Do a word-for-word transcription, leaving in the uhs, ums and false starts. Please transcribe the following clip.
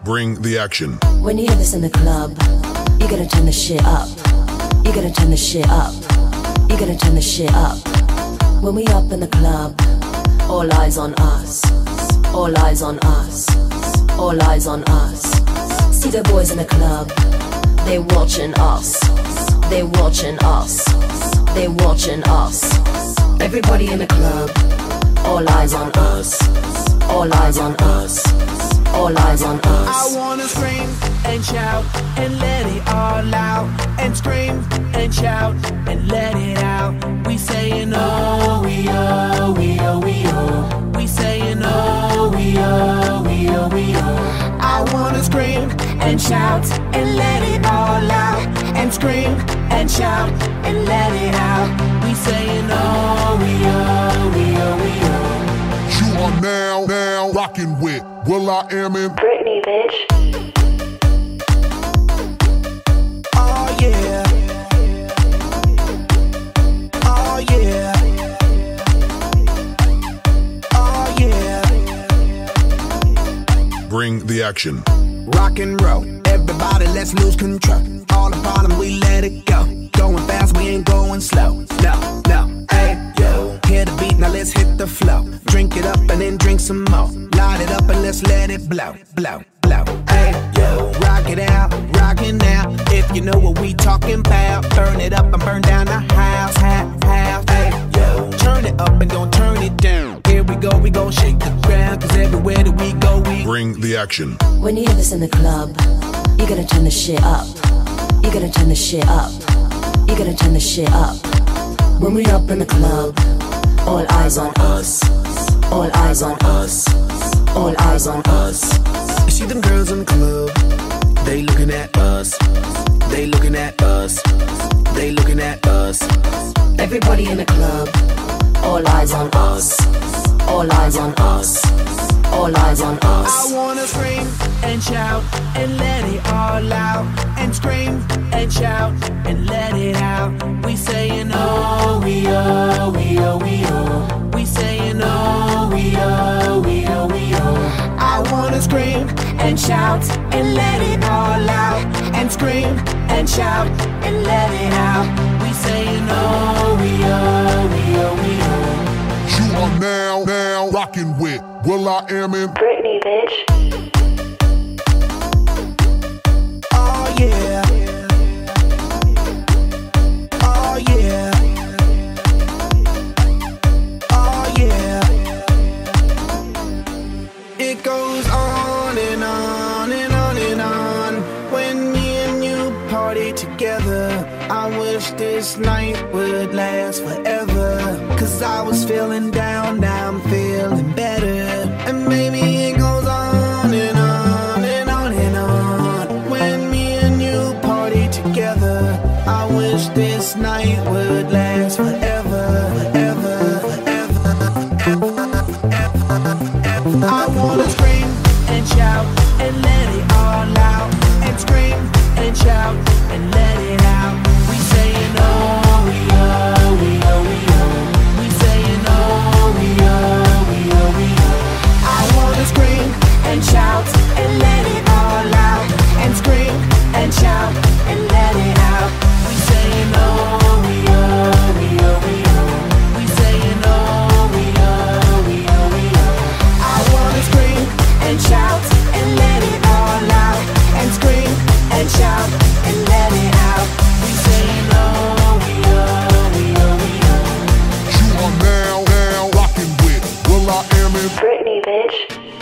Bring the action. When you hear this in the club, you gotta turn the shit up. You gotta turn the shit up. You gotta turn the shit up. When we up in the club, all eyes on us. All eyes on us. All eyes on us. See the boys in the club, they watching us. They watching us. They watching us. Everybody in the club, all eyes on us. All eyes on us. All eyes on us. I wanna scream and shout and let it all out. And scream and shout and let it out. We saying oh, we oh, we oh, we oh. We saying oh, we oh, we oh, we oh. I wanna scream and shout and let it all out. And scream and shout and let it out. We saying oh, we oh, we oh, we oh. You are now, now rocking with Will I Am in Britney, bitch. Oh yeah. Oh yeah. Oh yeah. Bring the action. Rock and roll, everybody let's lose control. All the bottom we let it go. Going fast, we ain't going slow. No, no, hey, yo. Hear the beat, now let's hit the flow. Drink it up and then drink some more. Light it up and let's let it blow, blow, blow. Hey, yo. Rock it out, rock it now. If you know what we talking about, burn it up and burn down the house, house, house. Hey, yo. Turn it up and don't turn it down. Here we go, we gon' shake the ground. Cause everywhere that we go, we Bring the action. When you hear this in the club, you gotta turn the shit up. You gotta turn the shit up. You gotta turn the shit up. When we up in the club, all eyes on us. All eyes on us. All eyes on us. You see them girls in the club, they looking at us. They looking at us. They looking at us. Everybody in the club, all eyes on us. All eyes on us. All eyes on us. I wanna scream and shout and let it all out. And scream and shout and let it out. We saying oh, we oh, we oh, we oh. We saying oh, we oh, we oh, we oh. I wanna scream and shout and let it all out. And scream and shout and let it out. We saying oh, we oh, we oh, we oh. You are now, now rocking with Will I Am in Britney, bitch. Oh yeah. Oh yeah. Oh yeah. It goes on and on and on and on. When me and you party together, I wish this night would last forever. Cause I was feeling down, now I'm feeling better. And maybe it goes on and on and on and on. When me and you party together, I wish this night would last forever, forever, forever, forever, forever. I wanna scream and shout and let it all out. And scream and shout and let it out. We saying oh, we oh, we oh, we oh. We saying oh, we oh, we oh, we oh. I wanna scream and shout and let it all out. And scream and shout and let it out. We saying oh, we oh, we oh, we oh. We saying oh, we oh, we oh, we oh. I wanna scream and shout and let it all out. And scream and shout and let it out. We saying oh, we oh, we oh, we oh. You are now, now rocking with Will I Am in Britney, bitch.